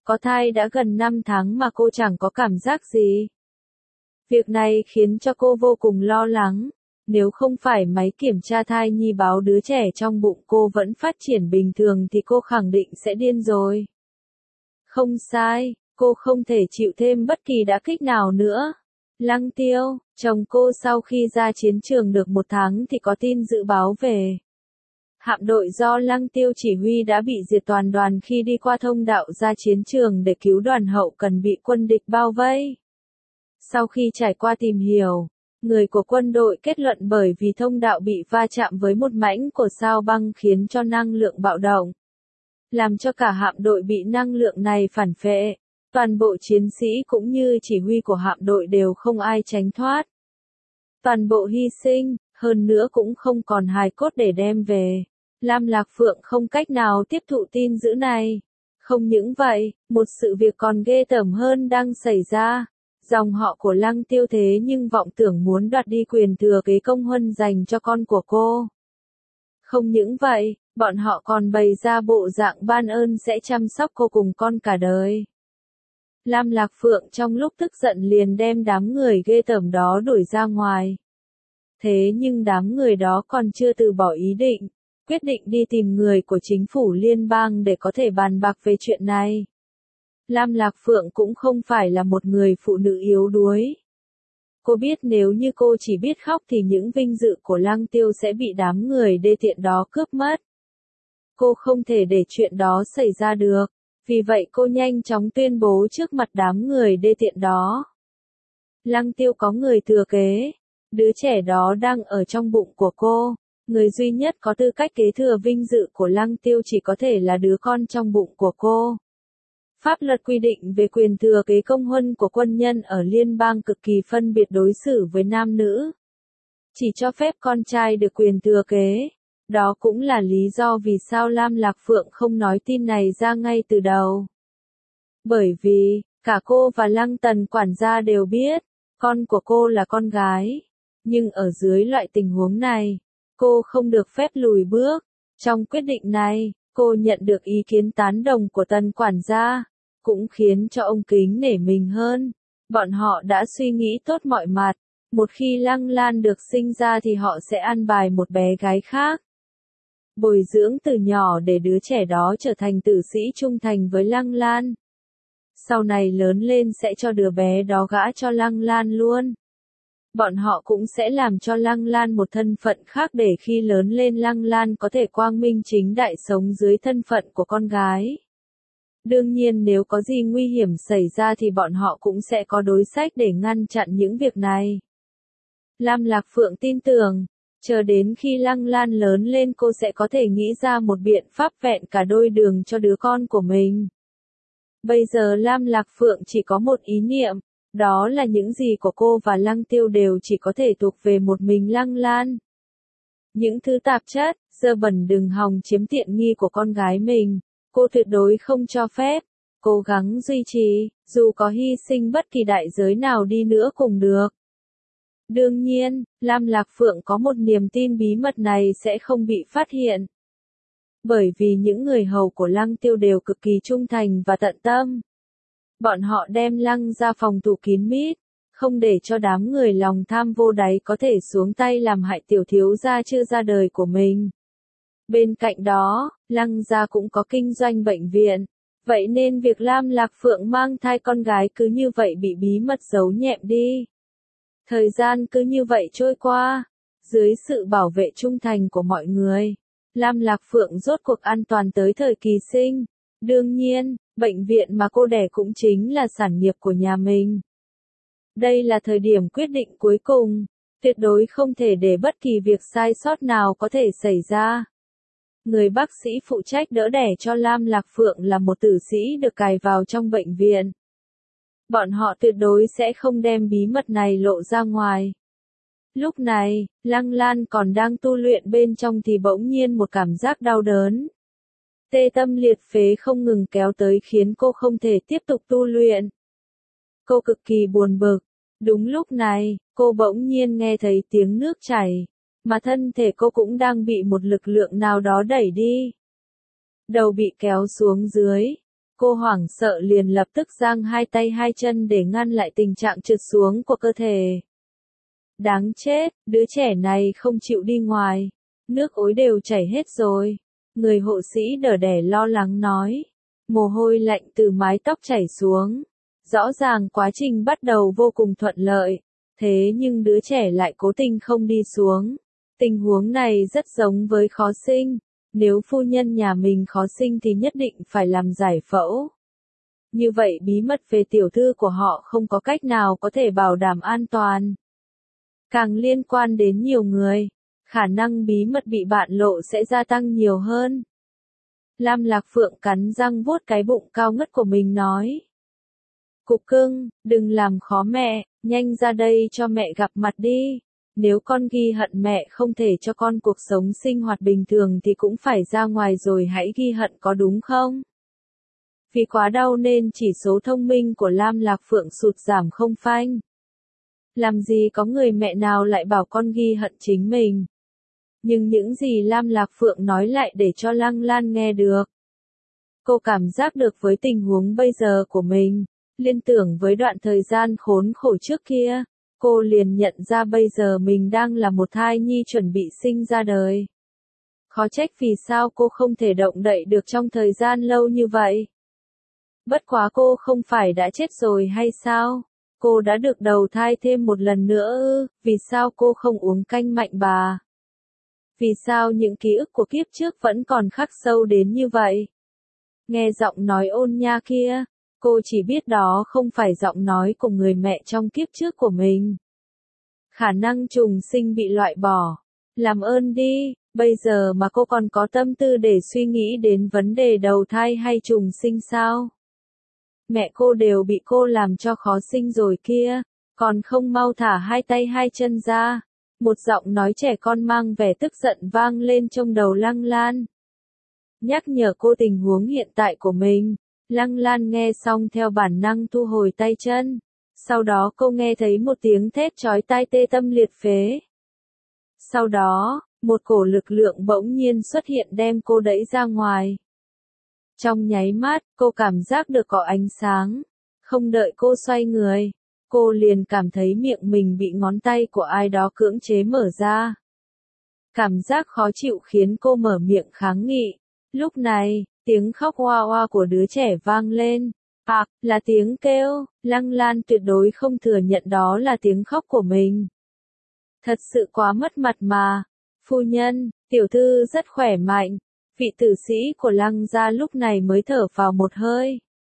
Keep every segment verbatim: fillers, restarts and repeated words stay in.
Có thai đã gần năm tháng mà cô chẳng có cảm giác gì. Việc này khiến cho cô vô cùng lo lắng. Nếu không phải máy kiểm tra thai nhi báo đứa trẻ trong bụng cô vẫn phát triển bình thường thì cô khẳng định sẽ điên rồi. Không sai, cô không thể chịu thêm bất kỳ đả kích nào nữa. Lăng Tiêu, chồng cô sau khi ra chiến trường được một tháng thì có tin dự báo về. Hạm đội do Lăng Tiêu chỉ huy đã bị diệt toàn đoàn khi đi qua thông đạo ra chiến trường để cứu đoàn hậu cần bị quân địch bao vây. Sau khi trải qua tìm hiểu, người của quân đội kết luận bởi vì thông đạo bị va chạm với một mảnh của sao băng khiến cho năng lượng bạo động, làm cho cả hạm đội bị năng lượng này phản phệ. Toàn bộ chiến sĩ cũng như chỉ huy của hạm đội đều không ai tránh thoát. Toàn bộ hy sinh, hơn nữa cũng không còn hài cốt để đem về. Lam Lạc Phượng không cách nào tiếp thụ tin dữ này. Không những vậy, một sự việc còn ghê tởm hơn đang xảy ra. Dòng họ của Lăng Tiêu thế nhưng vọng tưởng muốn đoạt đi quyền thừa kế công huân dành cho con của cô. Không những vậy, bọn họ còn bày ra bộ dạng ban ơn sẽ chăm sóc cô cùng con cả đời. Lam Lạc Phượng trong lúc tức giận liền đem đám người ghê tởm đó đuổi ra ngoài. Thế nhưng đám người đó còn chưa từ bỏ ý định, quyết định đi tìm người của chính phủ liên bang để có thể bàn bạc về chuyện này. Lam Lạc Phượng cũng không phải là một người phụ nữ yếu đuối. Cô biết nếu như cô chỉ biết khóc thì những vinh dự của Lăng Tiêu sẽ bị đám người đê tiện đó cướp mất. Cô không thể để chuyện đó xảy ra được. Vì vậy cô nhanh chóng tuyên bố trước mặt đám người đê tiện đó. Lăng Tiêu có người thừa kế. Đứa trẻ đó đang ở trong bụng của cô. Người duy nhất có tư cách kế thừa vinh dự của Lăng Tiêu chỉ có thể là đứa con trong bụng của cô. Pháp luật quy định về quyền thừa kế công huân của quân nhân ở liên bang cực kỳ phân biệt đối xử với nam nữ. Chỉ cho phép con trai được quyền thừa kế. Đó cũng là lý do vì sao Lam Lạc Phượng không nói tin này ra ngay từ đầu. Bởi vì, cả cô và Lăng Tần quản gia đều biết, con của cô là con gái. Nhưng ở dưới loại tình huống này, cô không được phép lùi bước. Trong quyết định này, cô nhận được ý kiến tán đồng của Tần quản gia, cũng khiến cho ông kính nể mình hơn. Bọn họ đã suy nghĩ tốt mọi mặt. Một khi Lăng Lan được sinh ra thì họ sẽ an bài một bé gái khác. Bồi dưỡng từ nhỏ để đứa trẻ đó trở thành tử sĩ trung thành với Lăng Lan. Sau này lớn lên sẽ cho đứa bé đó gả cho Lăng Lan luôn. Bọn họ cũng sẽ làm cho Lăng Lan một thân phận khác để khi lớn lên Lăng Lan có thể quang minh chính đại sống dưới thân phận của con gái. Đương nhiên nếu có gì nguy hiểm xảy ra thì bọn họ cũng sẽ có đối sách để ngăn chặn những việc này. Lam Lạc Phượng tin tưởng, chờ đến khi Lăng Lan lớn lên cô sẽ có thể nghĩ ra một biện pháp vẹn cả đôi đường cho đứa con của mình. Bây giờ Lam Lạc Phượng chỉ có một ý niệm, đó là những gì của cô và Lăng Tiêu đều chỉ có thể thuộc về một mình Lăng Lan. Những thứ tạp chất, dơ bẩn đừng hòng chiếm tiện nghi của con gái mình, cô tuyệt đối không cho phép, cố gắng duy trì, dù có hy sinh bất kỳ đại giới nào đi nữa cũng được. Đương nhiên, Lam Lạc Phượng có một niềm tin bí mật này sẽ không bị phát hiện. Bởi vì những người hầu của Lăng Tiêu đều cực kỳ trung thành và tận tâm. Bọn họ đem Lăng ra phòng thủ kín mít, không để cho đám người lòng tham vô đáy có thể xuống tay làm hại tiểu thiếu gia chưa ra đời của mình. Bên cạnh đó, Lăng gia cũng có kinh doanh bệnh viện. Vậy nên việc Lam Lạc Phượng mang thai con gái cứ như vậy bị bí mật giấu nhẹm đi. Thời gian cứ như vậy trôi qua, dưới sự bảo vệ trung thành của mọi người, Lam Lạc Phượng rốt cuộc an toàn tới thời kỳ sinh. Đương nhiên, bệnh viện mà cô đẻ cũng chính là sản nghiệp của nhà mình. Đây là thời điểm quyết định cuối cùng, tuyệt đối không thể để bất kỳ việc sai sót nào có thể xảy ra. Người bác sĩ phụ trách đỡ đẻ cho Lam Lạc Phượng là một tử sĩ được cài vào trong bệnh viện. Bọn họ tuyệt đối sẽ không đem bí mật này lộ ra ngoài. Lúc này, Lăng Lan còn đang tu luyện bên trong thì bỗng nhiên một cảm giác đau đớn. Tê tâm liệt phế không ngừng kéo tới khiến cô không thể tiếp tục tu luyện. Cô cực kỳ buồn bực. Đúng lúc này, cô bỗng nhiên nghe thấy tiếng nước chảy, mà thân thể cô cũng đang bị một lực lượng nào đó đẩy đi. Đầu bị kéo xuống dưới. Cô hoảng sợ liền lập tức giang hai tay hai chân để ngăn lại tình trạng trượt xuống của cơ thể. Đáng chết, đứa trẻ này không chịu đi ngoài. Nước ối đều chảy hết rồi. Người hộ sĩ đỡ đẻ lo lắng nói. Mồ hôi lạnh từ mái tóc chảy xuống. Rõ ràng quá trình bắt đầu vô cùng thuận lợi. Thế nhưng đứa trẻ lại cố tình không đi xuống. Tình huống này rất giống với khó sinh. Nếu phu nhân nhà mình khó sinh thì nhất định phải làm giải phẫu. Như vậy bí mật về tiểu thư của họ không có cách nào có thể bảo đảm an toàn. Càng liên quan đến nhiều người, khả năng bí mật bị bại lộ sẽ gia tăng nhiều hơn. Lam Lạc Phượng cắn răng vuốt cái bụng cao ngất của mình nói. Cục cưng, đừng làm khó mẹ, nhanh ra đây cho mẹ gặp mặt đi. Nếu con ghi hận mẹ không thể cho con cuộc sống sinh hoạt bình thường thì cũng phải ra ngoài rồi hãy ghi hận có đúng không? Vì quá đau nên chỉ số thông minh của Lam Lạc Phượng sụt giảm không phanh. Làm gì có người mẹ nào lại bảo con ghi hận chính mình. Nhưng những gì Lam Lạc Phượng nói lại để cho Lăng Lan nghe được. Cô cảm giác được với tình huống bây giờ của mình, liên tưởng với đoạn thời gian khốn khổ trước kia, cô liền nhận ra bây giờ mình đang là một thai nhi chuẩn bị sinh ra đời. Khó trách vì sao cô không thể động đậy được trong thời gian lâu như vậy. Bất quá cô không phải đã chết rồi hay sao? Cô đã được đầu thai thêm một lần nữa ư, vì sao cô không uống canh mạnh bà? Vì sao những ký ức của kiếp trước vẫn còn khắc sâu đến như vậy? Nghe giọng nói ôn nha kia, cô chỉ biết đó không phải giọng nói của người mẹ trong kiếp trước của mình. Khả năng trùng sinh bị loại bỏ. Làm ơn đi, bây giờ mà cô còn có tâm tư để suy nghĩ đến vấn đề đầu thai hay trùng sinh sao? Mẹ cô đều bị cô làm cho khó sinh rồi kia, còn không mau thả hai tay hai chân ra. Một giọng nói trẻ con mang vẻ tức giận vang lên trong đầu Lăng Lan. Nhắc nhở cô tình huống hiện tại của mình, Lăng Lan nghe xong theo bản năng thu hồi tay chân. Sau đó cô nghe thấy một tiếng thét chói tai tê tâm liệt phế. Sau đó, một cổ lực lượng bỗng nhiên xuất hiện đem cô đẩy ra ngoài. Trong nháy mắt, cô cảm giác được có ánh sáng. Không đợi cô xoay người, cô liền cảm thấy miệng mình bị ngón tay của ai đó cưỡng chế mở ra. Cảm giác khó chịu khiến cô mở miệng kháng nghị. Lúc này, tiếng khóc oa oa của đứa trẻ vang lên. À, là tiếng kêu, Lăng Lan tuyệt đối không thừa nhận đó là tiếng khóc của mình. Thật sự quá mất mặt mà. Phu nhân, tiểu thư rất khỏe mạnh. Vị tử sĩ của Lăng gia lúc này mới thở vào một hơi.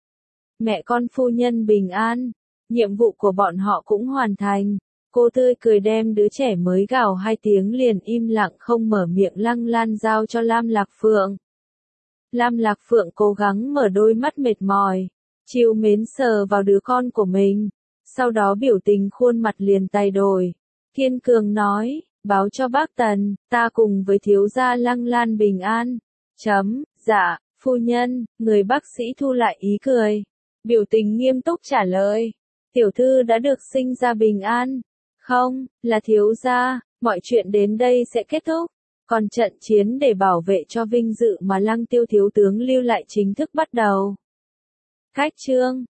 Mẹ con phu nhân bình an. Nhiệm vụ của bọn họ cũng hoàn thành. Cô tươi cười đem đứa trẻ mới gào hai tiếng liền im lặng không mở miệng Lăng Lan giao cho Lam Lạc Phượng. Lam Lạc Phượng cố gắng mở đôi mắt mệt mỏi, trìu mến sờ vào đứa con của mình. Sau đó biểu tình khuôn mặt liền thay đổi. Kiên cường nói, báo cho bác Tần, ta cùng với thiếu gia Lăng Lan bình an. Chấm, dạ, phu nhân, người bác sĩ thu lại ý cười. Biểu tình nghiêm túc trả lời. Tiểu thư đã được sinh ra bình an. Không, là thiếu gia, mọi chuyện đến đây sẽ kết thúc. Còn trận chiến để bảo vệ cho vinh dự mà Lăng Tiêu thiếu tướng lưu lại chính thức bắt đầu. Khách chương